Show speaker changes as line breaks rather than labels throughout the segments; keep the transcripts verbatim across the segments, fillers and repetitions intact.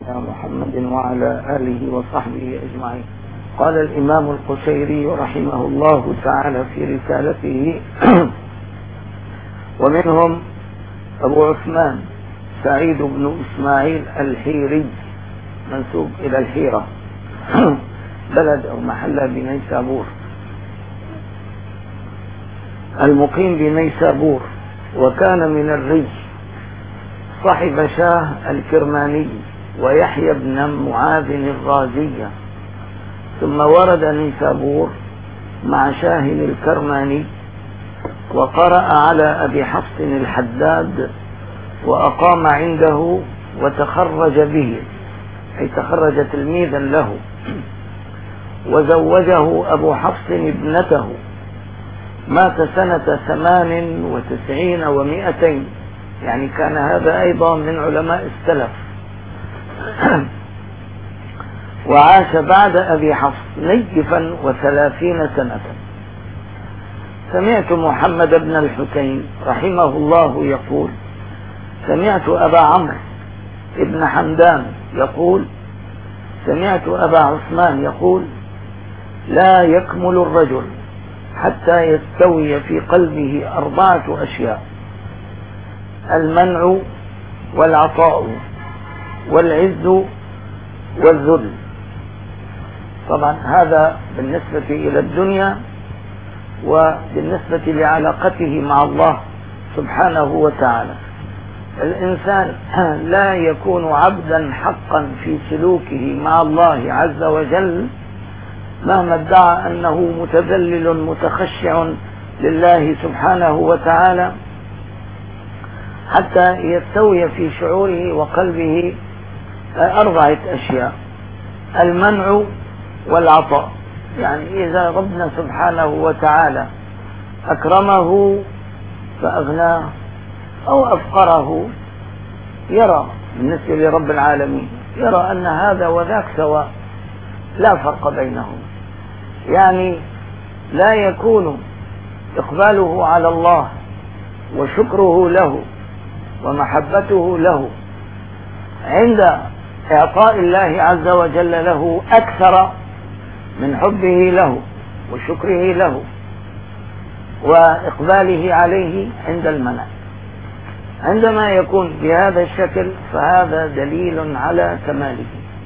محمد وعلى آله وصحبه أجمعين. قال الإمام القشيري رحمه الله تعالى في رسالته: ومنهم أبو عثمان سعيد بن إسماعيل الحيري منسوب إلى الحيرة بلد أو محلة بنيسابور، المقيم بنيسابور، وكان من الري، صاحب شاه الكرماني ويحيى بن معاذ الرازية، ثم ورد نيسابور مع شاه الكرماني، وقرأ على أبي حفص الحداد، وأقام عنده وتخرج به، أي تخرج تلميذا له، وزوجه أبو حفص ابنته، مات سنة ثمان وتسعين ومائتين، يعني كان هذا أيضا من علماء السلف. وعاش بعد أبي حفص نيفا وثلاثين سنة. سمعت محمد بن الحسين رحمه الله يقول: سمعت أبا عمرو ابن حمدان يقول: سمعت أبا عثمان يقول: لا يكمل الرجل حتى يستوي في قلبه أربعة أشياء: المنع والعطاء والعز والذل. طبعا هذا بالنسبة إلى الدنيا، وبالنسبة لعلاقته مع الله سبحانه وتعالى. الإنسان لا يكون عبدا حقا في سلوكه مع الله عز وجل مهما ادعى أنه متذلل متخشع لله سبحانه وتعالى، حتى يستوي في شعوره وقلبه أربعة أشياء: المنع والعطاء، يعني إذا ربنا سبحانه وتعالى أكرمه فأغناه أو أفقره، يرى بالنسبة لرب العالمين يرى أن هذا وذاك سواء، لا فرق بينهم، يعني لا يكون إقباله على الله وشكره له ومحبته له عند إعطاء الله عز وجل له أكثر من حبه له وشكره له وإقباله عليه عند المنع. عندما يكون بهذا الشكل فهذا دليل على كماله.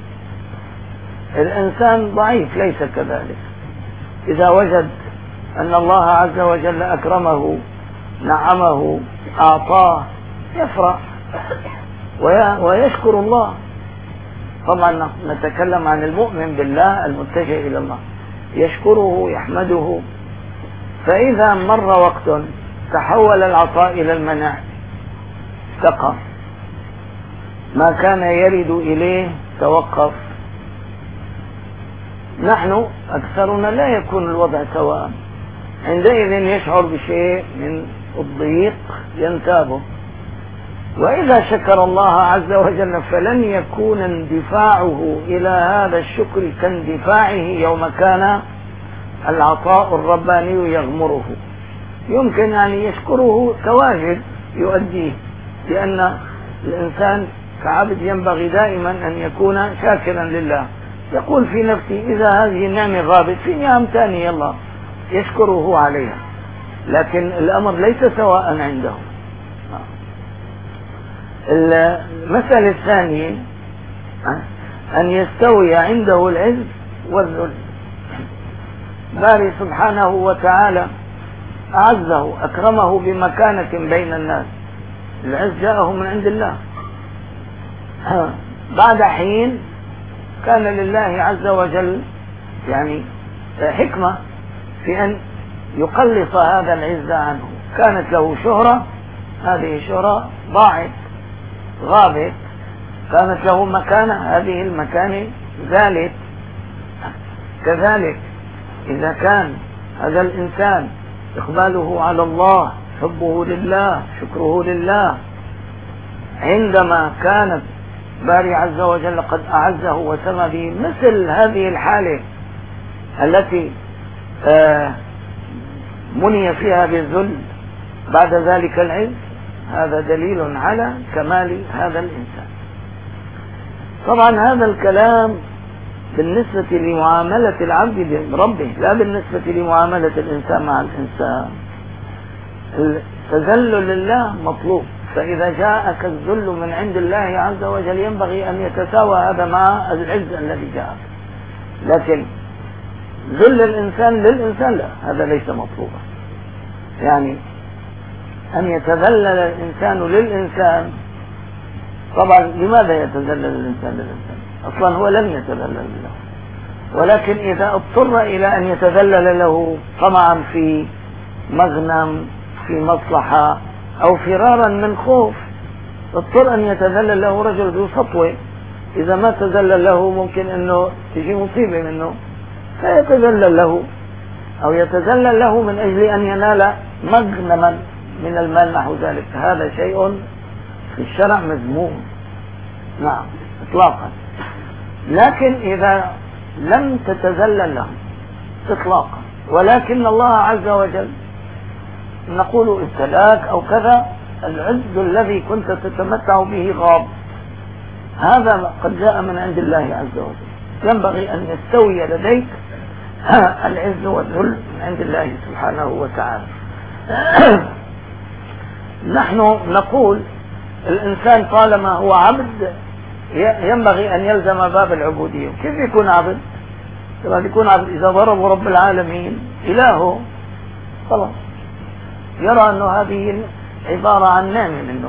الإنسان ضعيف ليس كذلك، إذا وجد أن الله عز وجل أكرمه نعمه أعطاه يفرح ويشكر الله. طبعا نتكلم عن المؤمن بالله المتجه إلى الله، يشكره يحمده. فإذا مر وقت تحول العطاء إلى المنع استقر، ما كان يرد إليه توقف. نحن أكثرنا لا يكون الوضع سواء، عندئذ يشعر بشيء من الضيق ينتابه، وإذا شكر الله عز وجل فلن يكون اندفاعه إلى هذا الشكر كاندفاعه يوم كان العطاء الرباني يغمره. يمكن أن يشكره كواجب يؤديه، لأن الإنسان كعبد ينبغي دائما أن يكون شاكرا لله، يقول في نفسه إذا هذه النعمة غابت في نعم ثانية الله يشكره عليها، لكن الأمر ليس سواء عنده. المسألة الثانية أن يستوي عنده العز والذل. باري سبحانه وتعالى أعزه أكرمه بمكانة بين الناس، العز جاءه من عند الله. بعد حين كان لله عز وجل يعني حكمة في أن يقلص هذا العز عنه. كانت له شهرة، هذه الشهرة ضاعت غابت. كانت له مكانة، هذه المكانة زالت. كذلك إذا كان هذا الإنسان إقباله على الله، حبه لله، شكره لله، عندما كانت باري عز وجل قد أعزه وسمى به، مثل هذه الحالة التي آه مني فيها بالذل بعد ذلك العز، هذا دليل على كمال هذا الإنسان. طبعا هذا الكلام بالنسبة لمعاملة العبد بربه، لا بالنسبة لمعاملة الإنسان مع الإنسان. التذلل لله مطلوب، فإذا جاءك الذل من عند الله عز وجل ينبغي أن يتساوى هذا مع العز الذي جاءك. لكن ذل الإنسان للإنسان لا، هذا ليس مطلوبا. يعني أن يتذلل الإنسان للإنسان، طبعا لماذا يتذلل الإنسان للإنسان؟ أصلا هو لم يتذلل له، ولكن إذا اضطر إلى أن يتذلل له طمعا في مغنم، في مصلحة، أو فرارا من خوف، اضطر أن يتذلل له رجل ذو سطوة، إذا ما تذلل له ممكن أنه تجي مصيبة منه فيتذلل له، أو يتذلل له من أجل أن ينال مغنما من المال نحو ذلك. هذا شيء في الشرع مذموم، نعم إطلاقا. لكن إذا لم تتذلل له إطلاقا، ولكن الله عز وجل نقول ابتلاك أو كذا، العز الذي كنت تتمتع به غاب، هذا قد جاء من عند الله عز وجل، ينبغي أن يستوي لديك العز والذل من عند الله سبحانه وتعالى. نحن نقول الإنسان طالما هو عبد ينبغي أن يلزم باب العبودية. كيف يكون عبد؟ طبعا يكون عبد إذا ضربوا رب العالمين إلهه خلاص، يرى أنه هذه عبارة عن نعمة منه،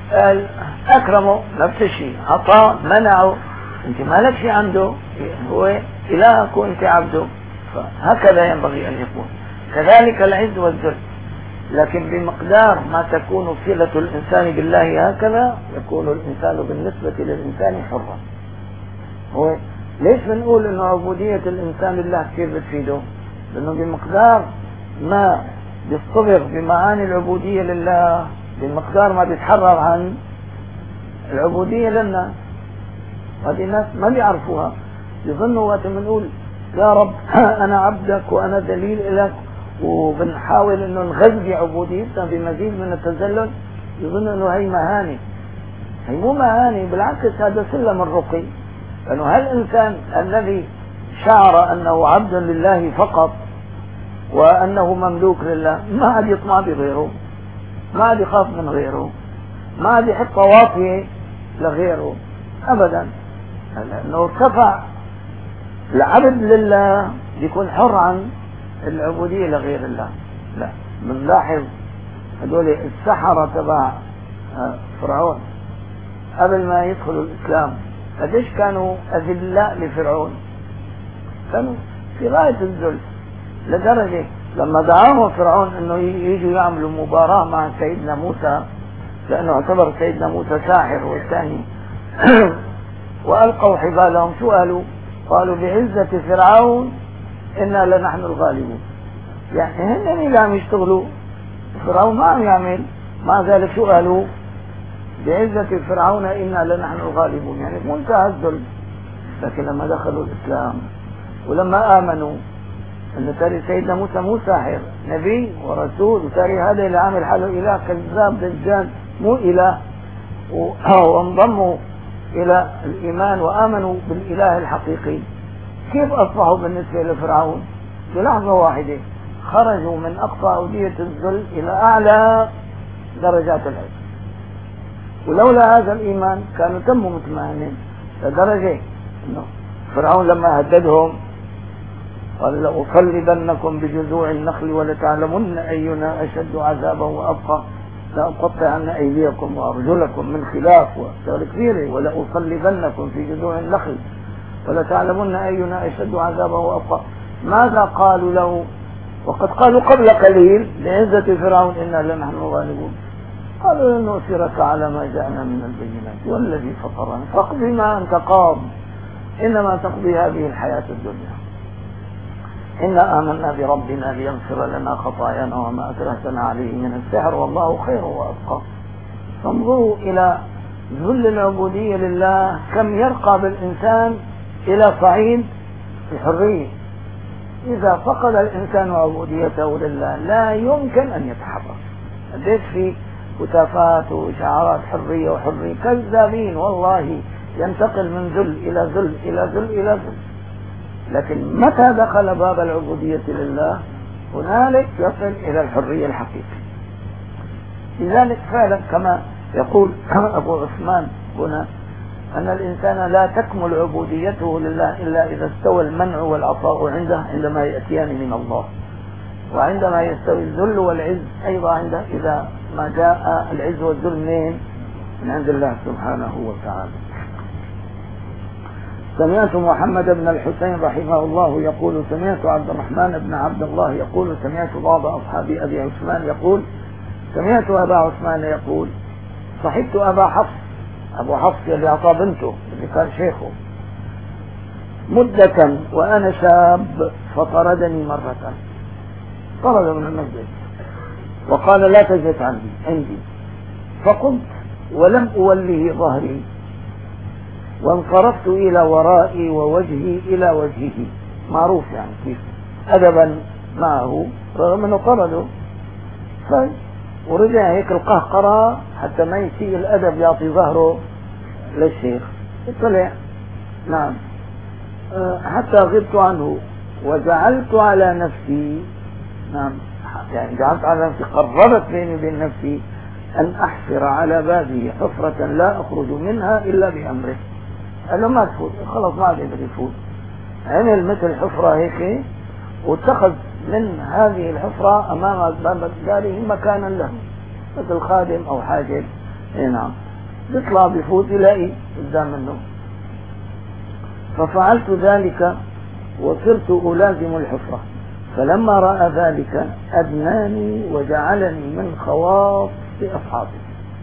أكرمه نفس الشيء، أعطاه منعه، أنت ما لك شيء عنده، هو إلهك وأنت عبده. فهكذا ينبغي أن يكون، كذلك العز والذل، لكن بمقدار ما تكون صلة الإنسان بالله هكذا يكون الإنسان بالنسبة للإنسان حرا. هو ليش بنقول إنه عبودية الإنسان لله كثير بتفيده؟ لأنه بمقدار ما بيصطبر بمعاني العبودية لله، بمقدار ما بيتحرر عن العبودية لنا. هذه الناس ما بيعرفوها، يظنوا وقت بنقول يا رب أنا عبدك وأنا دليل لك وبنحاول إنه نغذي عبوديتنا بمزيد من التذلل، يظن إنه هي مهاني. هي مو مهاني، بالعكس هذا سلم الرقي. لأنه هالإنسان الذي شعر أنه عبد لله فقط وأنه مملوك لله ما عاد يطمع بغيره، ما عاد يخاف من غيره، ما عاد يحط واطية لغيره أبدا، لأنه ارتفع العبد لله يكون حر عن العبودية لغير الله. لا، بنلاحظ هذول السحرة تبع فرعون قبل ما يدخلوا الإسلام قديش كانوا أذلاء لفرعون، كانوا في غاية الذل، لدرجة لما دعاهم فرعون انه يجوا يعملوا مباراة مع سيدنا موسى، لانه اعتبر سيدنا موسى ساحر والثاني والقوا حبالهم، شو قالوا؟ قالوا بعزة فرعون انا لنحن الغالبون. يعني هن اللي عم يشتغلوا، فرعون ما عم يعمل، مع ذلك شو قالوا؟ بعزة فرعون انا لنحن الغالبون، يعني منتهى الذل. لكن لما دخلوا الاسلام ولما امنوا أن تاري سيدنا موسى مو ساحر، نبي ورسول، وتاري هذا اللي عامل حاله إله كذاب دجال مو إله، وانضموا إلى الإيمان وآمنوا بالإله الحقيقي، كيف أصبحوا بالنسبة لفرعون؟ بلحظة واحدة خرجوا من أقصى أودية الذل إلى أعلى درجات العز. ولولا هذا الإيمان كانوا تموا مطمئنين، لدرجة إنه فرعون لما هددهم قال لأصلبنكم بجذوع النخل ولتعلمن أينا أشد عذابا وأبقى، لأقطعن أيديكم وأرجلكم من خلاف، وأشياء كثيرة، ولأصلبنكم في جذوع النخل ولتعلمن أينا أشد عذابا وأبقى. ماذا قالوا له؟ وقد قالوا قبل قليل لعزة فرعون إنا لنحن الغالبون، قالوا لن نؤثرك على ما جاءنا من البينات والذي فطرنا فاقض ما أنت قاض إنما تقضي هذه الحياة الدنيا إنا آمنا بربنا ليغفر لنا خطايانا وما أكرهتنا عليه من السحر والله خير وأبقى. فانظروا إلى ذل العبودية لله كم يرقى بالإنسان إلى صعيد الحرية. إذا فقد الإنسان عبوديته لله لا يمكن أن يتحرك. قديش في هتافات وإشعارات حرية وحرية، كذابين والله، ينتقل من ذل إلى ذل إلى ذل إلى ذل. لكن متى دخل باب العبودية لله هنالك يصل إلى الحرية الحقيقية. لذلك فعلا كما يقول أبو عثمان هنا أن الإنسان لا تكمل عبوديته لله إلا إذا استوى المنع والعطاء عنده عندما يأتيان من الله، وعندما يستوي الذل والعز أيضا عنده إذا ما جاء العز والذل من من عند الله سبحانه وتعالى. سمعت محمد بن الحسين رحمه الله يقول سمعت عبد الرحمن بن عبد الله يقول سمعت بعض أصحاب أبي عثمان يقول سمعت أبا عثمان يقول صحبت أبا حفص، أبو حفص اللي أعطى بنته اللي كان شيخه، مدة وأنا شاب فطردني مرة، طرد من المسجد وقال لا تجلس عندي عندي فقمت ولم أوله ظهري وانصرفت إلى ورائي ووجهي إلى وجهه، معروف يعني كيف أدبا معه رغم أنه طرده، ورجع هيك القهقرة حتى ما يسيء الأدب يعطي ظهره للشيخ، طلع نعم حتى غبت عنه وجعلت على نفسي، نعم يعني جعلت على نفسي قررت بيني وبين نفسي أن أحفر على بابه حفرة لا أخرج منها إلا بأمره. قال له ما تفوت، خلص ما عاد يقدر يفوت، عمل مثل حفرة هيك واتخذ من هذه الحفرة أمام باب داره مكانا له مثل خادم أو حاجب، نعم يطلع بفوت يلاقي قدام منه. ففعلت ذلك وصرت ألازم الحفرة، فلما رأى ذلك أدناني وجعلني من خواص أصحابي.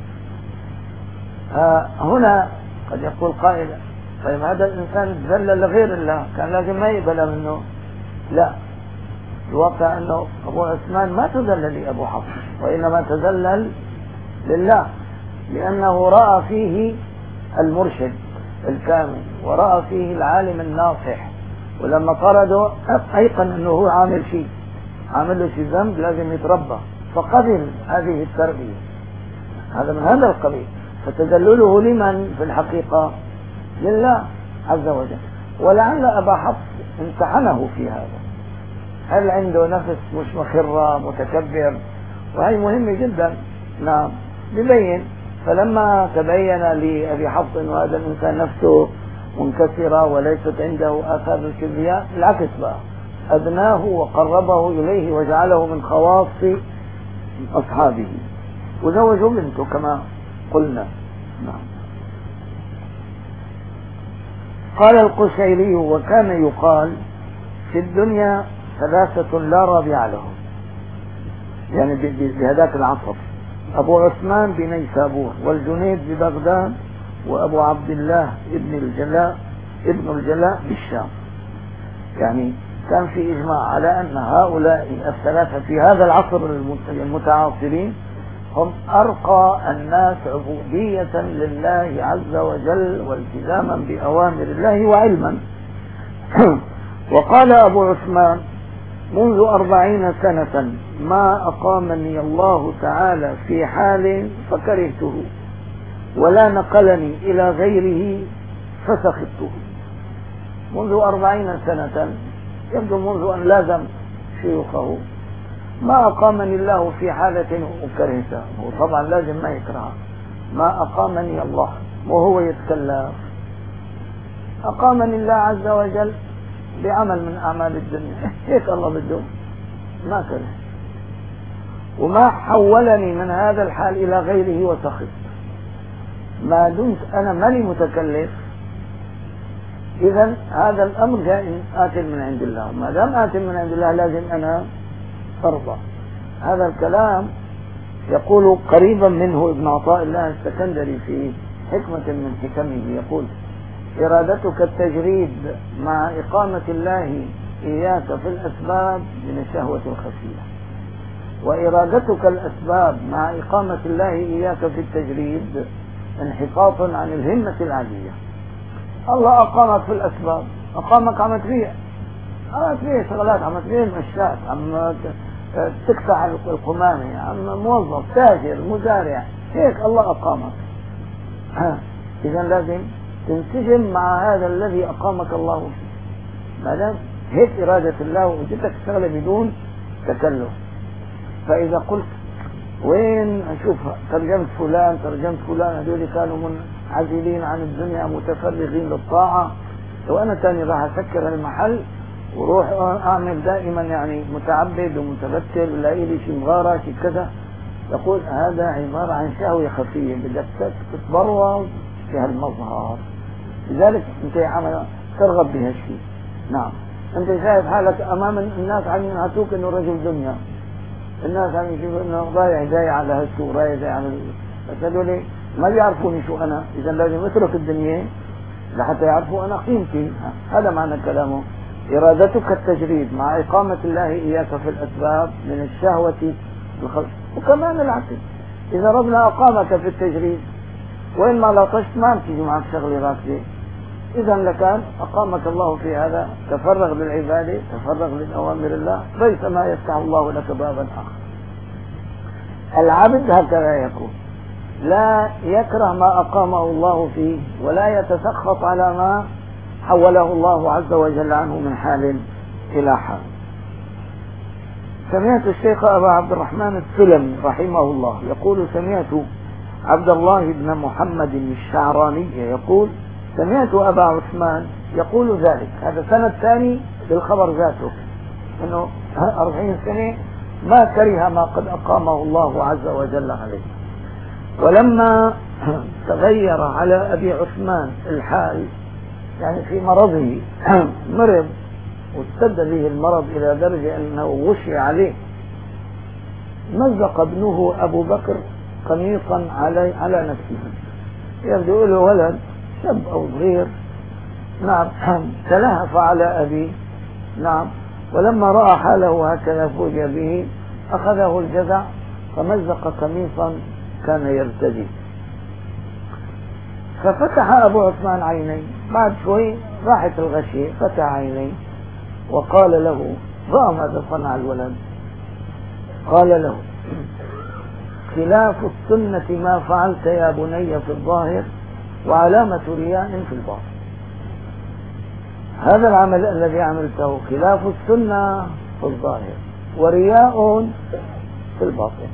آه هنا قد يقول قائل طيب هذا الإنسان تذلل لغير الله كان لازم ما يقبل منه، لا، الواقع أنه أبو عثمان ما تذلل لأبو حفص وإنما تذلل لله، لأنه رأى فيه المرشد الكامل ورأى فيه العالم الناصح، ولما طرده أيقن أنه هو عامل شيء عامل له شيء ذنب لازم يتربى، فقبل هذه التربية. هذا من هذا القبيل، فتذلله لمن في الحقيقة؟ لله عز وجل. ولعل أبا حفص امتحنه في هذا، هل عنده نفس مش مخرة متكبر، وهي مهمة جدا، نعم ببين. فلما تبين لأبي حفص وهذا الإنسان نفسه منكسرة وليست عنده آثار الكبرياء، العكس بقى أدناه وقربه إليه وجعله من خواص أصحابه، وزوجوا بنته كما قلنا. نعم. قال القشيري وكان يقال في الدنيا ثلاثة لا رابع لهم، يعني بهذاك العصر، أبو عثمان بنيسابور والجنيد ببغداد وأبو عبد الله ابن الجلاء ابن الجلاء بالشام. يعني كان في إجماع على أن هؤلاء الثلاثة في هذا العصر المتعاصرين هم أرقى الناس عبودية لله عز وجل والتزاما بأوامر الله وعلما. وقال أبو عثمان منذ أربعين سنة ما أقامني الله تعالى في حال فكرهته ولا نقلني إلى غيره فسخطته. منذ أربعين سنة، يبدو منذ أن لازم شيوخه، ما أقامني الله في حالة أكرهتها، وطبعا لازم ما يكرهها، ما أقامني الله وهو يتكلف، أقامني الله عز وجل بعمل من أعمال الدنيا، هيك الله بده، ما كره، وما حولني من هذا الحال إلى غيره وسخط. ما دمت أنا ماني متكلف، إذا هذا الأمر جاء آت من عند الله، ما دام آت من عند الله لازم أنا أرضى. هذا الكلام يقول قريبا منه ابن عطاء الله السكندري في حكمة من حكمه، يقول إرادتك التجريد مع إقامة الله إياك في الأسباب من الشهوة الخفية، وإرادتك الأسباب مع إقامة الله إياك في التجريد انحطاط عن الهمة العالية. الله أقامك في الأسباب، أقامك عم تبيع، عم تبيع شغلات، عم تبيع مشات، عم تكسح القمامة، عم موظف تاجر مزارع، هيك الله أقامك. إذا لازم تنسجم مع هذا الذي أقامك الله فيه. ما دام هيك إرادة الله وجدتك تشتغل بدون تكلف. فإذا قلت وين أشوف ترجمة فلان ترجمة فلان هذول كانوا منعزلين عن الدنيا متفرغين للطاعة، وأنا تاني راح أسكر المحل وروح أعمل دائما يعني متعبد ومتبتل ولا إلي شي مغارة شي كذا، يقول هذا عبارة عن شهوة خفية بدك تتبرز في هالمظهر. لذلك أنت عم ترغب بهالشيء. نعم، أنت شايف حالك أمام الناس عم ينعتوك إنه رجل دنيا، الناس عم يشوفوا إنه ضايع جاي على هالسوق رايح جاي على بس هذول ما بيعرفوني شو أنا، إذا لازم أترك الدنيا لحتى يعرفوا أنا قيمتي. هذا معنى كلامه. إرادتك التجريد مع إقامة الله إياك في الأسباب من الشهوة الخلق. وكمان العكس، إذا ربنا أقامك في التجريد وإن ما لطشت ما بتيجي معك شغلة راكبة، إذا لكان أقامك الله في هذا تفرغ للعبادة تفرغ لأوامر الله، ريثما يفتح الله لك بابا آخر. العبد هكذا يكون، لا يكره ما أقامه الله فيه ولا يتسخط على ما حوله الله عز وجل عنه من حال إلى حال. سمعت الشيخ أبا عبد الرحمن السلمي رحمه الله يقول سمعت عبد الله بن محمد الشعراني يقول سمعت أبا عثمان يقول ذلك. هذا سنة ثاني للخبر ذاته، أنه أربعين سنة ما كره ما قد أقامه الله عز وجل عليه. ولما تغير على أبي عثمان الحال يعني في مرضه مرض واشتد به المرض إلى درجة أنه وشي عليه، مزق ابنه أبو بكر قميصا علي على نفسه، يبدو له ولد شاب أو صغير. نعم، تلهف على أبيه. نعم، ولما رأى حاله هكذا فوجئ به أخذه الجزع فمزق قميصا كان يرتدي. ففتح أبو عثمان عينيه، بعد شوي راحت الغشية، فتح عينيه وقال له رأى ماذا صنع الولد، قال له خلاف السنة ما فعلت يا بني في الظاهر وعلامة رياء في الباطن. هذا العمل الذي عملته خلاف السنة في الظاهر ورياء في الباطن.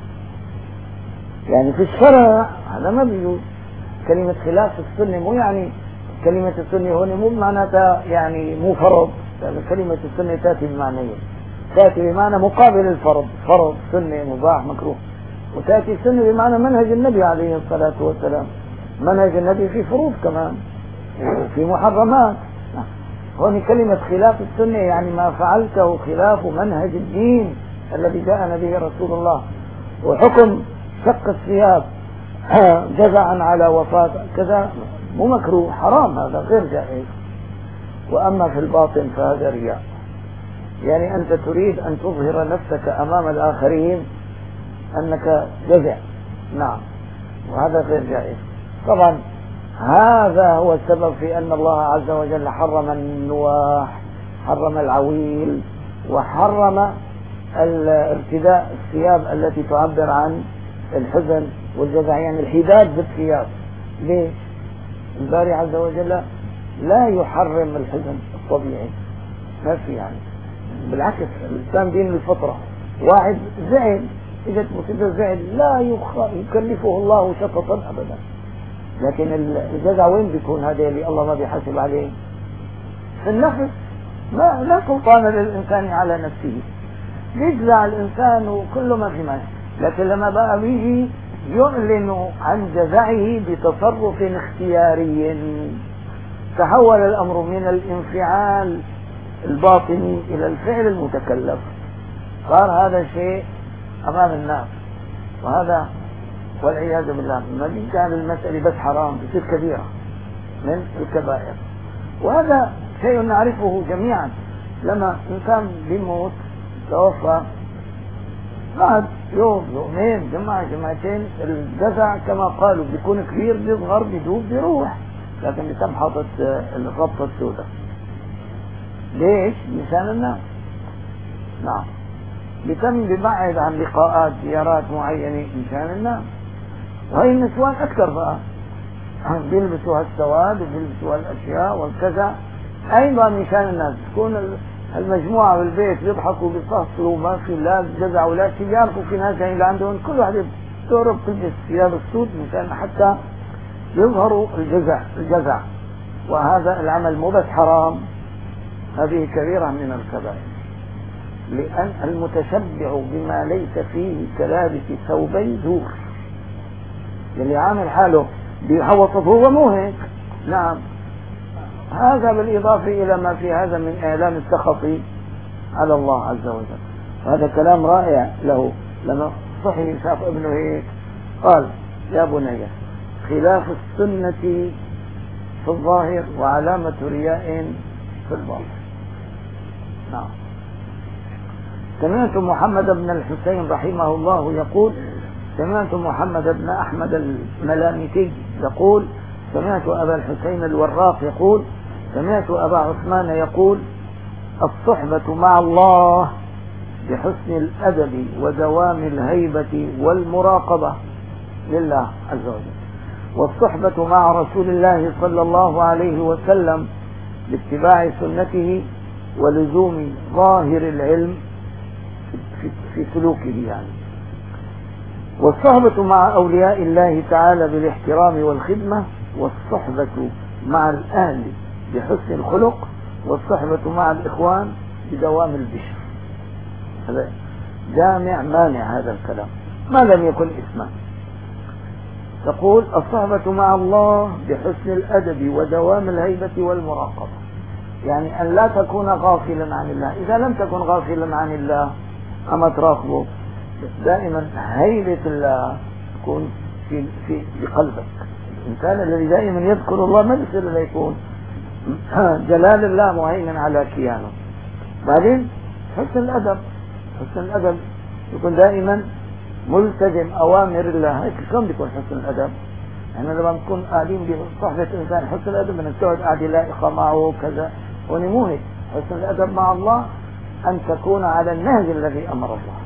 يعني في الشرع هذا ما بيجوز. كلمة خلاف السنة مو يعني كلمة السنة هون مو معناتها يعني مو فرض، يعني كلمة السنة تأتي بمعنيين، تأتي بمعنى مقابل الفرض، فرض سنة مباح مكروه، وتأتي السنة بمعنى منهج النبي عليه الصلاة والسلام. منهج النبي في فروض كمان وفي محرمات. هون كلمة خلاف السنة يعني ما فعلته خلاف منهج الدين الذي جاءنا به رسول الله. وحكم شق الثياب جزعا على وفاة كذا مو مكروه، حرام، هذا غير جائز. وأما في الباطن فهذا رياء، يعني أنت تريد أن تظهر نفسك أمام الآخرين أنك جزع. نعم، وهذا غير جائز. طبعا هذا هو السبب في أن الله عز وجل حرم النواح، حرم العويل، وحرم ارتداء الثياب التي تعبر عن الحزن والجزع، يعني الحداد بالثياب. ليش؟ الباري عز وجل لا يحرم الحزن الطبيعي، ما في يعني، بالعكس الإنسان دين الفطرة. واحد زعل إجت مصيبة زعل لا يكلفه الله شططا أبدا، لكن الجزع وين بيكون؟ هذا اللي الله ما بيحاسب عليه في النفس. ما لا سلطان للإنسان على نفسه، يجزع الإنسان وكله ما في مانع، لكن لما بقى بيجي يعلن عن جزعه بتصرف اختياري تحول الأمر من الانفعال الباطني إلى الفعل المتكلف، صار هذا شيء أمام الناس، وهذا والعياذ بالله ما كان المسألة بس حرام بتصير كبيرة من الكبائر. وهذا شيء نعرفه جميعا. لما إنسان بيموت توفى بعد يوم يومين جمعة جمعتين الجزع كما قالوا بيكون كبير بيصغر بيدوب بيروح، لكن بيتم حاطط الربطة السوداء. ليش؟ مشان الناس. نعم، بيتم ببعد عن لقاءات زيارات معينة مشان الناس. وهي النسوان أكثر بقى، بيلبسوا هالسواد وبيلبسوا هالاشياء والكذا ايضا مشان الناس تكون المجموعه بالبيت يضحكوا وبيصفروا وما في لا جزع ولا شيء. يعرفوا في ناس اللي عندهم كل واحد تهرب تلبس ثياب السود مشان حتى يظهروا الجزع الجزع وهذا العمل مو بس حرام، هذه كبيرة من الكبائر، لأن المتشبع بما ليس فيه كلابس ثوبي زور، اللي عامل حاله بيحوطه هو مو هيك. نعم، هذا بالإضافة إلى ما في هذا من إعلان السخط على الله عز وجل. هذا كلام رائع له لما صحي شاف ابنه هيك قال: يا بني، خلاف السنة في الظاهر وعلامة رياء في الباطن. نعم. سمعت محمد بن الحسين رحمه الله يقول: سمعت محمد بن أحمد الملامتي يقول: سمعت أبا الحسين الوراق يقول: سمعت أبا عثمان يقول: الصحبة مع الله بحسن الأدب ودوام الهيبة والمراقبة لله عز وجل، والصحبة مع رسول الله صلى الله عليه وسلم باتباع سنته ولزوم ظاهر العلم في سلوكه يعني، والصحبة مع أولياء الله تعالى بالاحترام والخدمة، والصحبة مع الأهل بحسن الخلق، والصحبة مع الإخوان بدوام البشر. هذا جامع مانع هذا الكلام ما لم يكن اسما. تقول: الصحبة مع الله بحسن الأدب ودوام الهيبة والمراقبة، يعني أن لا تكون غافلا عن الله. إذا لم تكن غافلا عن الله أما تراقبه دائما هيبة الله تكون في في بقلبك. الإنسان الذي دائما يذكر الله ما بيصير لا يكون جلال الله مهيمن على كيانه. بعدين حسن الأدب، حسن الأدب يكون دائما ملتزم أوامر الله. هيك شلون بيكون حسن الأدب؟ يعني لما نكون قاعدين بصحبة إنسان حسن الأدب بدنا نقعد قاعدة لائقة معه كذا، ونمو هيك. حسن الأدب مع الله أن تكون على النهج الذي أمر الله.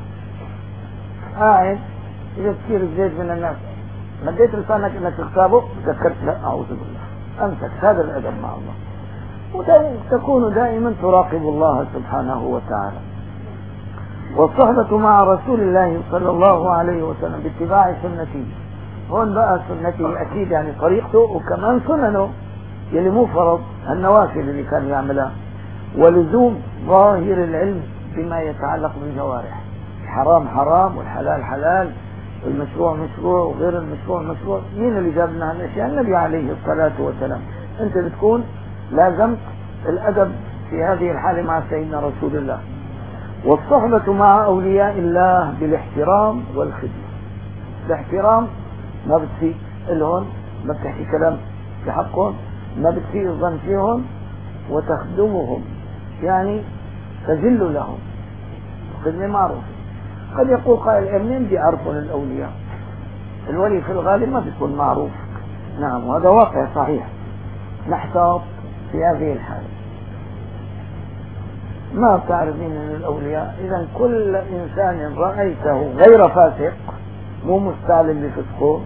قاعد إذا كثير زيد من الناس مديت لسانك إنك تغتابه ذكرت: لا، أعوذ بالله، أمسك. هذا الأدب مع الله. وتكون دائما تراقب الله سبحانه وتعالى. والصحبة مع رسول الله صلى الله عليه وسلم باتباع سنته. هون بقى سنته أكيد يعني طريقته، وكمان سننه يلي مو فرض، النوافل اللي كان يعملها، ولزوم ظاهر العلم بما يتعلق بالجوارح. الحرام حرام والحلال حلال والمشروع مشروع وغير المشروع مشروع. مين اللي جاب لنا هالاشياء؟ النبي عليه الصلاة والسلام. انت بتكون لازمت الأدب في هذه الحالة مع سيدنا رسول الله. والصحبة مع أولياء الله بالاحترام والخدمة. الاحترام ما بتسيء لهم، ما بتحكي كلام في حقهم، ما بتسيء الظن فيهم، وتخدمهم يعني تجل لهم. خدمة معروفة. قد يقول قائل: منين بيعرفون الأولياء؟ الولي في الغالب ما بيكون معروف. نعم، وهذا واقع صحيح. نحتاط في هذه الحالة. ما بتعرف مين من الأولياء. إذا كل إنسان رأيته غير فاسق مو مستعلم بفسقه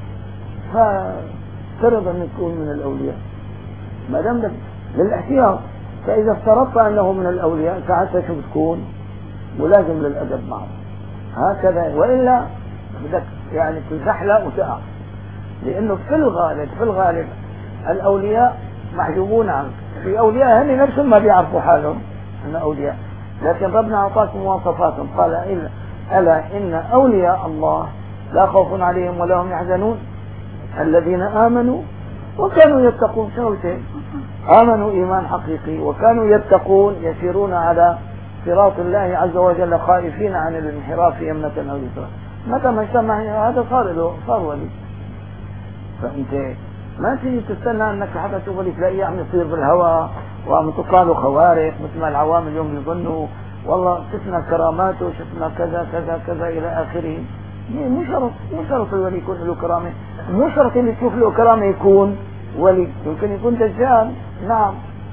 فافترض أن يكون من الأولياء ما دام للاحتياط. فإذا افترضت أنه من الأولياء ساعتها شو بتكون؟ ملازم للأدب معه هكذا، وإلا بدك يعني تزحلق وتقع. لأنه في الغالب في الغالب الأولياء محجوبون عنك. في أولياء هن نفسهم ما بيعرفوا حالهم أن أولياء، لكن ربنا أعطاكم مواصفاتهم. قال: ألا إن أولياء الله لا خوف عليهم ولا هم يحزنون الذين آمنوا وكانوا يتقون. شنوتين؟ آمنوا إيمان حقيقي، وكانوا يتقون يسيرون على صراط الله عز وجل خائفين عن الانحراف يمنة أو يسرا. متى ما اجتمع هذا صار له صار ولي. فأنت ما تيجي تستنى أنك حتى تشوف ولي تلاقيه عم يطير بالهواء وعم تطلع له خوارق مثل ما العوام اليوم يظنوا والله شفنا كراماته شفنا كذا كذا كذا إلى آخره. مو شرط مو شرط الولي يكون له كرامة، مو شرط اللي تشوف له كرامة يكون ولي، يمكن يكون دجال. نعم.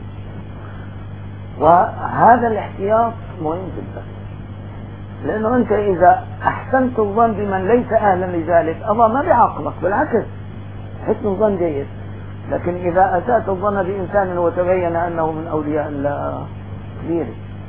وهذا الاحتياط مهم جدا، لأنه أنت إذا أحسنت الظن بمن ليس أهلا لذلك الله ما بيعاقبك، بالعكس حسن الظن جيد، لكن إذا أسأت الظن بإنسان وتبين أنه من أولياء الله كبير.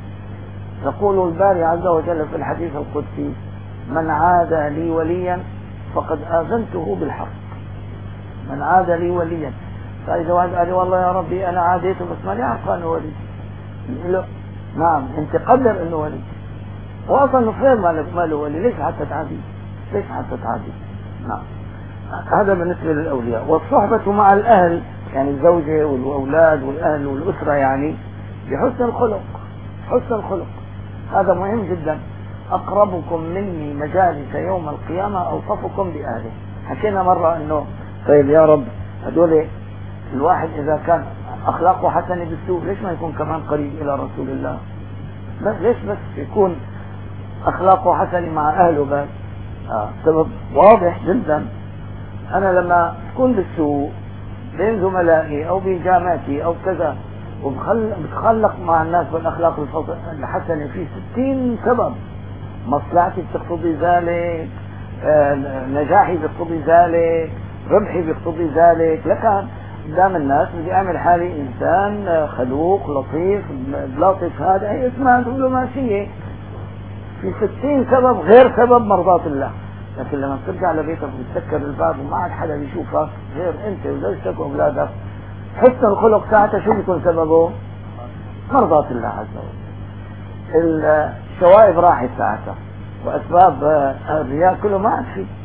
يقول الباري عز وجل في الحديث القدسي: من عاد لي وليا فقد آذنته بالحق. من عاد لي وليا، فإذا واحد قال والله يا ربي أنا عاديته بس ما يعرف أنه ولي، له نعم أنت قدر أنه ولي، وأصلا غير ما له ولي، ليش حتى تعادي؟ ليش حتى تعادي؟ نعم. هذا بالنسبة للأولياء. والصحبة مع الأهل، يعني الزوجة والأولاد والأهل والأسرة، يعني بحسن الخلق. حسن الخلق هذا مهم جدا. أقربكم مني مجالس يوم القيامة أوصفكم بأهله. حكينا مرة أنه طيب يا رب هذول الواحد إذا كان أخلاقه حسنة بالسوء ليش ما يكون كمان قريب إلى رسول الله؟ بس ليش بس يكون أخلاقه حسنة مع أهله بس؟ آه. سبب واضح جدا. أنا لما تكون بالسوء بين زملائي أو بجامعتي أو كذا وبتخلق مع الناس بالأخلاق الحسنة في ستين سبب، مصلحتي بتقتضي ذلك، آه نجاحي بيقتضي ذلك، ربحي بيقتضي ذلك، لكن قدام الناس بدي أعمل حالي إنسان خلوق لطيف. لطيف هذا هي اسمها دبلوماسية في ستين سبب غير سبب مرضاة الله. لكن لما ترجع لبيتك وتسكر الباب وما عاد حدا بيشوفك غير انت وزوجتك واولادك، حسن الخلق ساعتها شو بيكون سببه؟ مرضاة الله عز وجل. الشوائب راحت ساعتها، واسباب الرياء كله ما عاد فيه.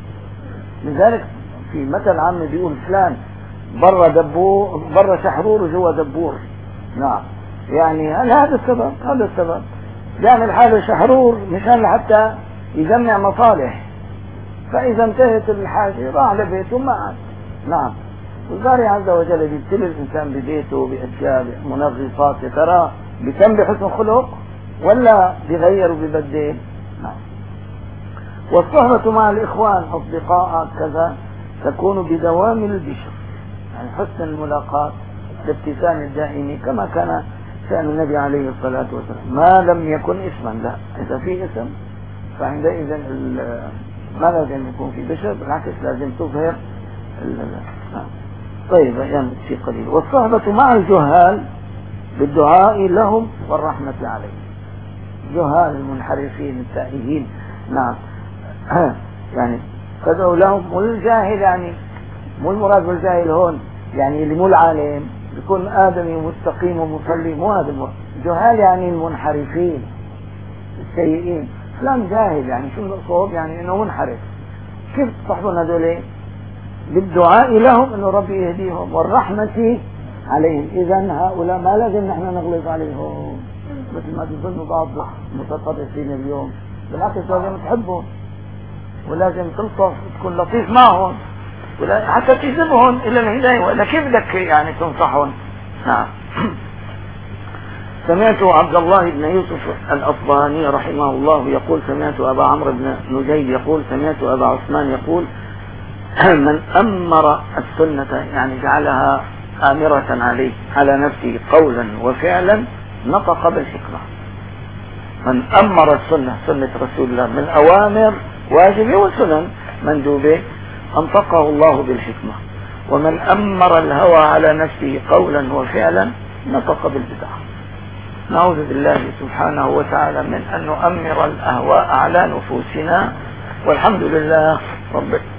لذلك في مثل عامي بيقول فلان برا دبور برا شحرور وجوا دبور. نعم، يعني هل هذا السبب؟ هذا السبب بيعمل حاله شحرور مشان لحتى يجمع مصالح، فإذا انتهت الحاجة راح لبيته ما عاد. نعم. الباري عز وجل يبتلي الإنسان ببيته بأشياء منغصات ترى بيتم بحسن خلق ولا بيغير وبيبدل؟ نعم. والصحبة مع الإخوان أصدقاء كذا تكون بدوام البشر، يعني حسن الملاقاة، الابتسام الدائم كما كان شأن النبي عليه الصلاة والسلام، ما لم يكن اسما. لا، إذا في اسم فعندئذ ما لازم يكون في بشر، بالعكس لازم تظهر. طيب يعني شيء قليل. والصحبة مع الجهال بالدعاء لهم والرحمة عليهم. جهال المنحرفين التائهين، نعم، يعني تدعو لهم. والجاهل يعني مو المراد بالجاهل هون يعني اللي مو العالم، يكون آدمي ومستقيم ومصلي، مو هذا المراد. جهال يعني المنحرفين السيئين. فلان جاهل يعني شو المقصود؟ يعني انه منحرف. كيف تصحبون هذول؟ بالدعاء لهم انه ربي يهديهم والرحمة عليهم. اذا هؤلاء ما لازم نحن نغلظ عليهم مثل ما تظنوا بعض المتطرفين اليوم، بالعكس لازم تحبهم ولازم تلطف تكون لطيف معهم حتى تجذبهم الى الهداية. ولا كيف بدك يعني تنصحهم؟ نعم. سمعت عبد الله بن يوسف الأصبهاني رحمه الله يقول: سمعت أبا عمرو بن نجيب يقول: سمعت أبا عثمان يقول: من أمر السنة يعني جعلها آمرة عليه على نفسه قولا وفعلا نطق بالحكمة. من أمر السنة، سنة رسول الله، من أوامر واجبة وسنن مندوبة، أنطقه الله بالحكمة. ومن أمر الهوى على نفسه قولا وفعلا نطق بالبدعة. نعوذ بالله سبحانه وتعالى من أن نؤمر الأهواء على نفوسنا، والحمد لله رب